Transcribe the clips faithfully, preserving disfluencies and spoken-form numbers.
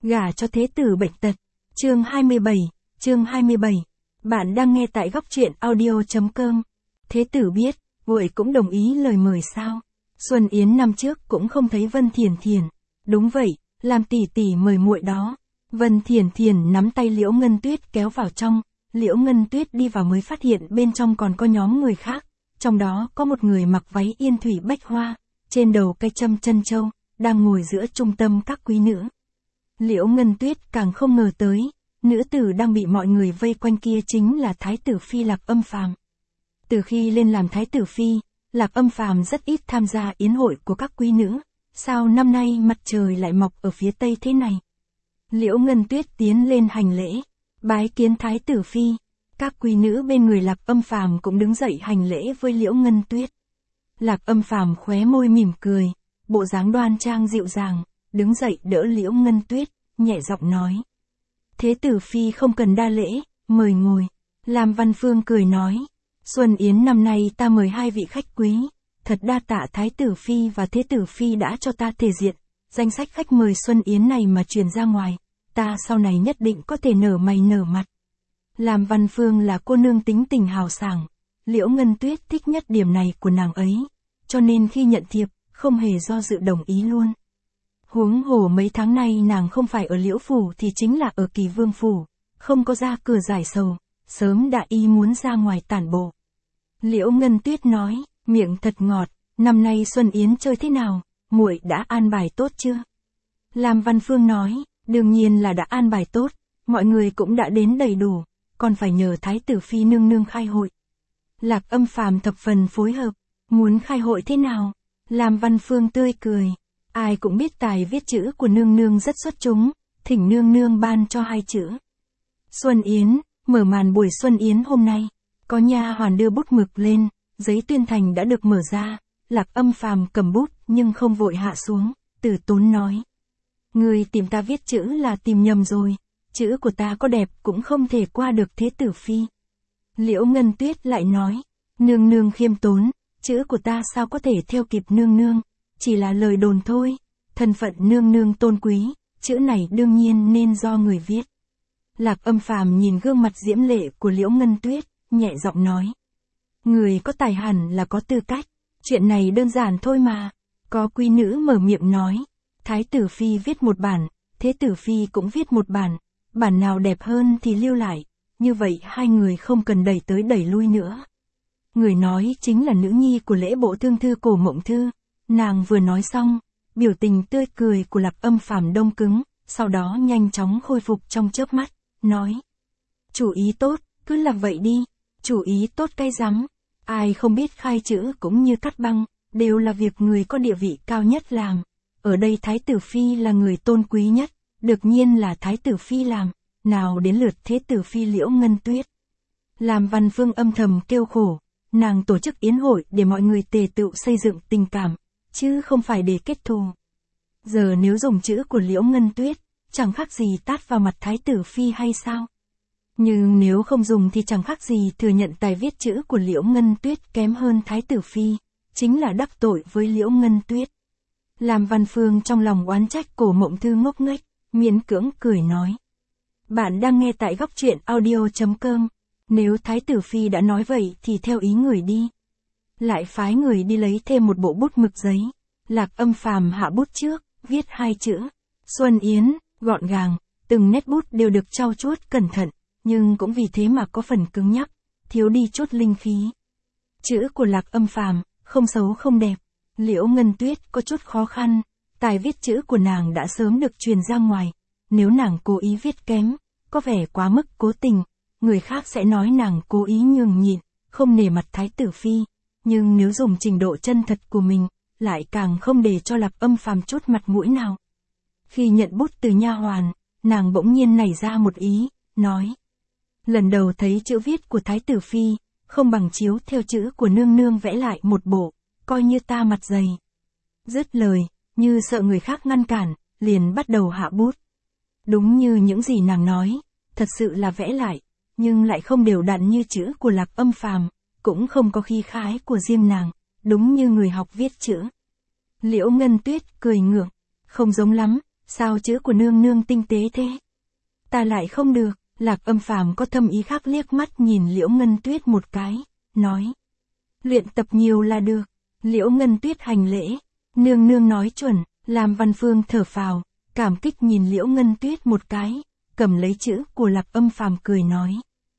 Gả cho thế tử bệnh tật. Chương hai mươi bảy, chương hai mươi bảy. Bạn đang nghe tại góc truyện audio.com. Thế tử biết, vội cũng đồng ý lời mời sao? Xuân Yến năm trước cũng không thấy Vân Thiền Thiền. Đúng vậy, làm tỷ tỷ mời muội đó. Vân Thiền Thiền nắm tay Liễu Ngân Tuyết kéo vào trong. Liễu Ngân Tuyết đi vào mới phát hiện bên trong còn có nhóm người khác. Trong đó có một người mặc váy yên thủy bách hoa, trên đầu cây châm chân châu, đang ngồi giữa trung tâm các quý nữ. Liễu Ngân Tuyết càng không ngờ tới, nữ tử đang bị mọi người vây quanh kia chính là Thái tử Phi Lạc Âm Phàm. Từ khi lên làm Thái tử Phi, Lạc Âm Phàm rất ít tham gia yến hội của các quý nữ. Sao năm nay mặt trời lại mọc ở phía tây thế này? Liễu Ngân Tuyết tiến lên hành lễ, bái kiến Thái tử Phi. Các quý nữ bên người Lạc Âm Phàm cũng đứng dậy hành lễ với Liễu Ngân Tuyết. Lạc Âm Phàm khóe môi mỉm cười, bộ dáng đoan trang dịu dàng, đứng dậy đỡ Liễu Ngân Tuyết, nhẹ giọng nói. Thế tử Phi không cần đa lễ, mời ngồi. Lam Văn Phương cười nói. Xuân Yến năm nay ta mời hai vị khách quý, thật đa tạ Thái tử Phi và Thế tử Phi đã cho ta thể diện. Danh sách khách mời Xuân Yến này mà truyền ra ngoài, ta sau này nhất định có thể nở mày nở mặt. Lam Văn Phương là cô nương tính tình hào sảng, Liễu Ngân Tuyết thích nhất điểm này của nàng ấy, cho nên khi nhận thiệp, không hề do dự đồng ý luôn. Huống hồ mấy tháng nay nàng không phải ở Liễu Phủ thì chính là ở Kỳ Vương Phủ, không có ra cửa giải sầu, sớm đã y muốn ra ngoài tản bộ. Liễu Ngân Tuyết nói, miệng thật ngọt, năm nay Xuân Yến chơi thế nào, muội đã an bài tốt chưa? Lam Văn Phương nói, đương nhiên là đã an bài tốt, mọi người cũng đã đến đầy đủ, còn phải nhờ Thái tử Phi nương nương khai hội. Lạc Âm Phàm thập phần phối hợp, muốn khai hội thế nào? Lam Văn Phương tươi cười, ai cũng biết tài viết chữ của nương nương rất xuất chúng, thỉnh nương nương ban cho hai chữ. Xuân Yến, mở màn buổi Xuân Yến hôm nay, có nha hoàn đưa bút mực lên, giấy tuyên thành đã được mở ra, Lạc Âm Phàm cầm bút nhưng không vội hạ xuống, từ tốn nói. Người tìm ta viết chữ là tìm nhầm rồi, chữ của ta có đẹp cũng không thể qua được Thế tử Phi. Liễu Ngân Tuyết lại nói, nương nương khiêm tốn, chữ của ta sao có thể theo kịp nương nương, chỉ là lời đồn thôi, thân phận nương nương tôn quý, chữ này đương nhiên nên do người viết. Lạc Âm Phàm nhìn gương mặt diễm lệ của Liễu Ngân Tuyết, nhẹ giọng nói. Người có tài hẳn là có tư cách, chuyện này đơn giản thôi mà. Có quý nữ mở miệng nói, Thái tử Phi viết một bản, Thế tử Phi cũng viết một bản, bản nào đẹp hơn thì lưu lại, như vậy hai người không cần đẩy tới đẩy lui nữa. Người nói chính là nữ nhi của lễ bộ thương thư Cổ Mộng Thư, nàng vừa nói xong, biểu tình tươi cười của Lạc Âm Phàm đông cứng, sau đó nhanh chóng khôi phục trong chớp mắt, nói. Chủ ý tốt, cứ làm vậy đi, chủ ý tốt cay rắm, ai không biết khai chữ cũng như cắt băng, đều là việc người có địa vị cao nhất làm. Ở đây Thái tử Phi là người tôn quý nhất, đương nhiên là Thái tử Phi làm, nào đến lượt Thế tử Phi Liễu Ngân Tuyết. Lam Văn Phương âm thầm kêu khổ, nàng tổ chức yến hội để mọi người tề tựu xây dựng tình cảm, chứ không phải để kết thù. Giờ nếu dùng chữ của Liễu Ngân Tuyết, chẳng khác gì tát vào mặt Thái tử Phi hay sao? Nhưng nếu không dùng thì chẳng khác gì thừa nhận tài viết chữ của Liễu Ngân Tuyết kém hơn Thái tử Phi, chính là đắc tội với Liễu Ngân Tuyết. Lam Văn Phương trong lòng oán trách Cổ Mộng Thư ngốc nghếch, miễn cưỡng cười nói. Bạn đang nghe tại góc truyện audio.com, nếu Thái tử Phi đã nói vậy thì theo ý người đi. Lại phái người đi lấy thêm một bộ bút mực giấy, Lạc Âm Phàm hạ bút trước, viết hai chữ, Xuân Yến, gọn gàng, từng nét bút đều được trau chuốt cẩn thận, nhưng cũng vì thế mà có phần cứng nhắc, thiếu đi chút linh khí. Chữ của Lạc Âm Phàm, không xấu không đẹp, Liễu Ngân Tuyết có chút khó khăn, tài viết chữ của nàng đã sớm được truyền ra ngoài, nếu nàng cố ý viết kém, có vẻ quá mức cố tình, người khác sẽ nói nàng cố ý nhường nhịn, không nể mặt Thái tử Phi, nhưng nếu dùng trình độ chân thật của mình, lại càng không để cho Lạc Âm Phàm chút mặt mũi nào. Khi nhận bút từ nha hoàn, nàng bỗng nhiên nảy ra một ý, nói. Lần đầu thấy chữ viết của Thái tử Phi, không bằng chiếu theo chữ của nương nương vẽ lại một bộ, coi như ta mặt dày. Dứt lời, như sợ người khác ngăn cản, liền bắt đầu hạ bút. Đúng như những gì nàng nói, thật sự là vẽ lại, nhưng lại không đều đặn như chữ của Lạc Âm Phàm, cũng không có khí khái của riêng nàng, đúng như người học viết chữ. Liễu Ngân Tuyết cười ngượng, không giống lắm, sao chữ của nương nương tinh tế thế? Ta lại không được. Lạc Âm Phàm có thâm ý khác liếc mắt nhìn Liễu Ngân Tuyết một cái, nói. Luyện tập nhiều là được. Liễu Ngân Tuyết hành lễ. Nương nương nói chuẩn. Lam Văn Phương thở phào, cảm kích nhìn Liễu Ngân Tuyết một cái, cầm lấy chữ của Lạc Âm Phàm cười nói.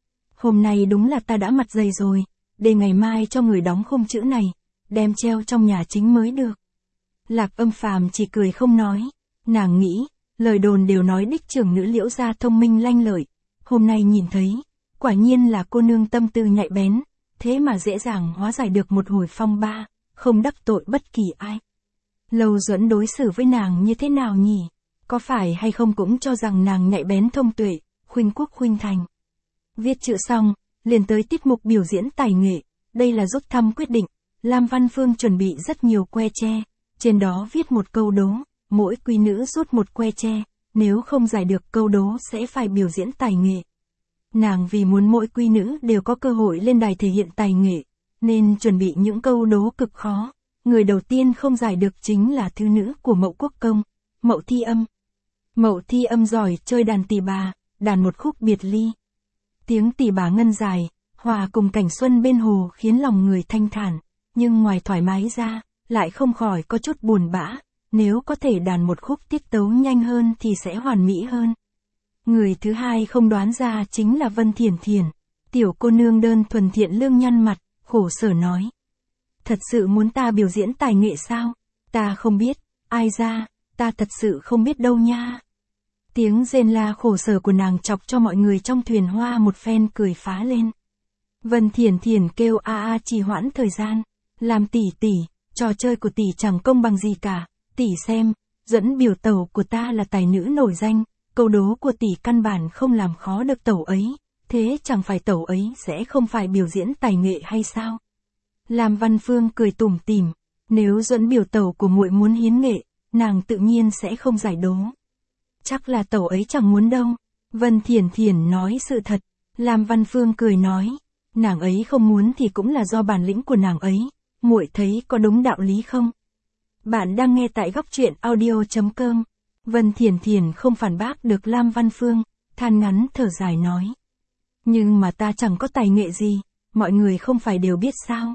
Hôm nay đúng là ta đã mặt dày rồi, để ngày mai cho người đóng khung chữ này, đem treo trong nhà chính mới được. Lạc Âm Phàm chỉ cười không nói, nàng nghĩ, lời đồn đều nói đích trưởng nữ Liễu gia thông minh lanh lợi, hôm nay nhìn thấy, quả nhiên là cô nương tâm tư nhạy bén, thế mà dễ dàng hóa giải được một hồi phong ba, không đắc tội bất kỳ ai. Lâu Duẫn đối xử với nàng như thế nào nhỉ? Có phải hay không cũng cho rằng nàng nhạy bén thông tuệ, khuynh quốc khuynh thành. Viết chữ xong, liền tới tiết mục biểu diễn tài nghệ, đây là rút thăm quyết định, Lam Văn Phương chuẩn bị rất nhiều que tre, trên đó viết một câu đố, mỗi quý nữ rút một que tre, nếu không giải được câu đố sẽ phải biểu diễn tài nghệ. Nàng vì muốn mỗi quý nữ đều có cơ hội lên đài thể hiện tài nghệ, nên chuẩn bị những câu đố cực khó. Người đầu tiên không giải được chính là thư nữ của Mậu Quốc Công, Mậu Thi Âm. Mậu Thi Âm giỏi chơi đàn tỳ bà, đàn một khúc biệt ly. Tiếng tỳ bà ngân dài, hòa cùng cảnh xuân bên hồ khiến lòng người thanh thản, nhưng ngoài thoải mái ra, lại không khỏi có chút buồn bã, nếu có thể đàn một khúc tiết tấu nhanh hơn thì sẽ hoàn mỹ hơn. Người thứ hai không đoán ra chính là Vân Thiển Thiển, tiểu cô nương đơn thuần thiện lương nhăn mặt, khổ sở nói. Thật sự muốn ta biểu diễn tài nghệ sao? Ta không biết, ai ra, ta thật sự không biết đâu nha. Tiếng rên la khổ sở của nàng chọc cho mọi người trong thuyền hoa một phen cười phá lên. Vân Thiển Thiển kêu a a trì hoãn thời gian, làm tỷ tỷ, trò chơi của tỷ chẳng công bằng gì cả, tỷ xem, dẫn biểu tẩu của ta là tài nữ nổi danh, câu đố của tỷ căn bản không làm khó được tẩu ấy, thế chẳng phải tẩu ấy sẽ không phải biểu diễn tài nghệ hay sao? Lam Văn Phương cười tủm tỉm, nếu dẫn biểu tẩu của muội muốn hiến nghệ, nàng tự nhiên sẽ không giải đố. Chắc là tẩu ấy chẳng muốn đâu. Vân Thiển Thiển nói sự thật, Lam Văn Phương cười nói, nàng ấy không muốn thì cũng là do bản lĩnh của nàng ấy, muội thấy có đúng đạo lý không? Bạn đang nghe tại góc truyện audio chấm com. Vân Thiển Thiển không phản bác được Lam Văn Phương, than ngắn thở dài nói. Nhưng mà ta chẳng có tài nghệ gì, mọi người không phải đều biết sao?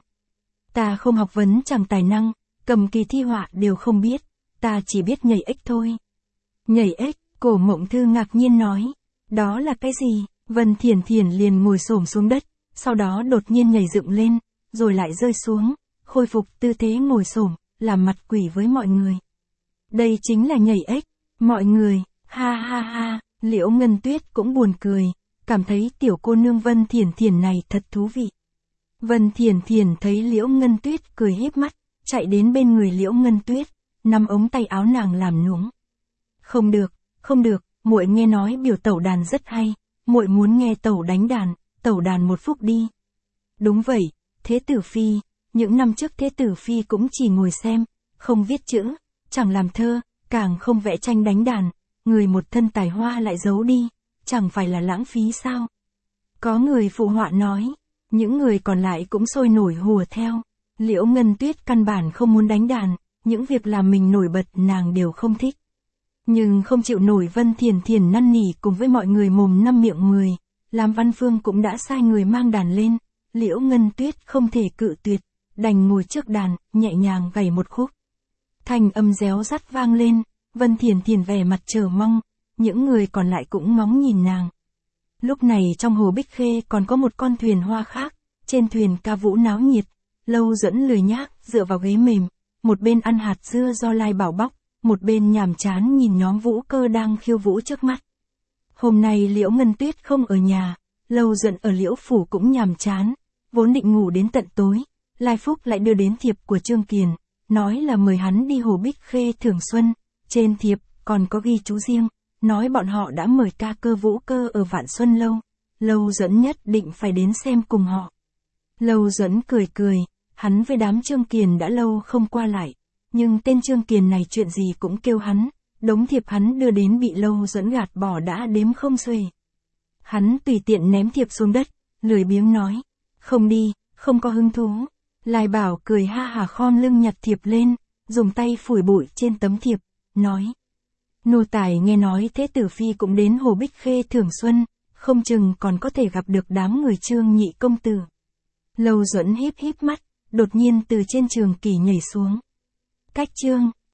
Ta không học vấn chẳng tài năng, cầm kỳ thi họa đều không biết, ta chỉ biết nhảy ếch thôi. Nhảy ếch, Cổ Mộng Thư ngạc nhiên nói, đó là cái gì? Vân Thiển Thiển liền ngồi xổm xuống đất, sau đó đột nhiên nhảy dựng lên, rồi lại rơi xuống, khôi phục tư thế ngồi xổm, làm mặt quỷ với mọi người. Đây chính là nhảy ếch, mọi người, ha ha ha, Liễu Ngân Tuyết cũng buồn cười, cảm thấy tiểu cô nương Vân Thiển Thiển này thật thú vị. Vân Thiển Thiển thấy Liễu Ngân Tuyết cười híp mắt, chạy đến bên người Liễu Ngân Tuyết, nắm ống tay áo nàng làm nũng. Không được, không được, muội nghe nói biểu tẩu đàn rất hay, muội muốn nghe tẩu đánh đàn, tẩu đàn một phút đi. Đúng vậy, Thế Tử Phi, những năm trước Thế Tử Phi cũng chỉ ngồi xem, không viết chữ, chẳng làm thơ, càng không vẽ tranh đánh đàn, người một thân tài hoa lại giấu đi, chẳng phải là lãng phí sao? Có người phụ họa nói, những người còn lại cũng sôi nổi hùa theo. Liễu Ngân Tuyết căn bản không muốn đánh đàn, những việc làm mình nổi bật nàng đều không thích. Nhưng không chịu nổi Vân Thiển Thiển năn nỉ cùng với mọi người mồm năm miệng mười, Lam Văn Phương cũng đã sai người mang đàn lên, Liễu Ngân Tuyết không thể cự tuyệt, đành ngồi trước đàn, nhẹ nhàng gảy một khúc. Thanh âm réo rắt vang lên, Vân Thiển Thiển vẻ mặt chờ mong, những người còn lại cũng ngóng nhìn nàng. Lúc này trong hồ Bích Khê còn có một con thuyền hoa khác, trên thuyền ca vũ náo nhiệt, Lâu Duẫn lười nhác, dựa vào ghế mềm, một bên ăn hạt dưa do Lai Bảo bóc, một bên nhàm chán nhìn nhóm vũ cơ đang khiêu vũ trước mắt. Hôm nay Liễu Ngân Tuyết không ở nhà, Lâu Duẫn ở Liễu Phủ cũng nhàm chán, vốn định ngủ đến tận tối, Lai Phúc lại đưa đến thiệp của Trương Kiền, nói là mời hắn đi hồ Bích Khê thưởng xuân, trên thiệp còn có ghi chú riêng, nói bọn họ đã mời ca cơ vũ cơ ở Vạn Xuân Lâu, Lâu Duẫn nhất định phải đến xem cùng họ. Lâu Duẫn cười cười, hắn với đám Trương Kiền đã lâu không qua lại, nhưng tên Trương Kiền này chuyện gì cũng kêu hắn, đống thiệp hắn đưa đến bị Lâu Duẫn gạt bỏ đã đếm không xuể. Hắn tùy tiện ném thiệp xuống đất, lười biếng nói, không đi, không có hứng thú. Lai Bảo cười ha hả khom lưng nhặt thiệp lên, dùng tay phủi bụi trên tấm thiệp, nói, Nô tài nghe nói Thế tử phi cũng đến Hồ Bích Khê thưởng xuân, không chừng còn có thể gặp được đám người Trương nhị công tử. Lâu Duẫn híp híp mắt, đột nhiên từ trên trường kỷ nhảy xuống. Cách Trương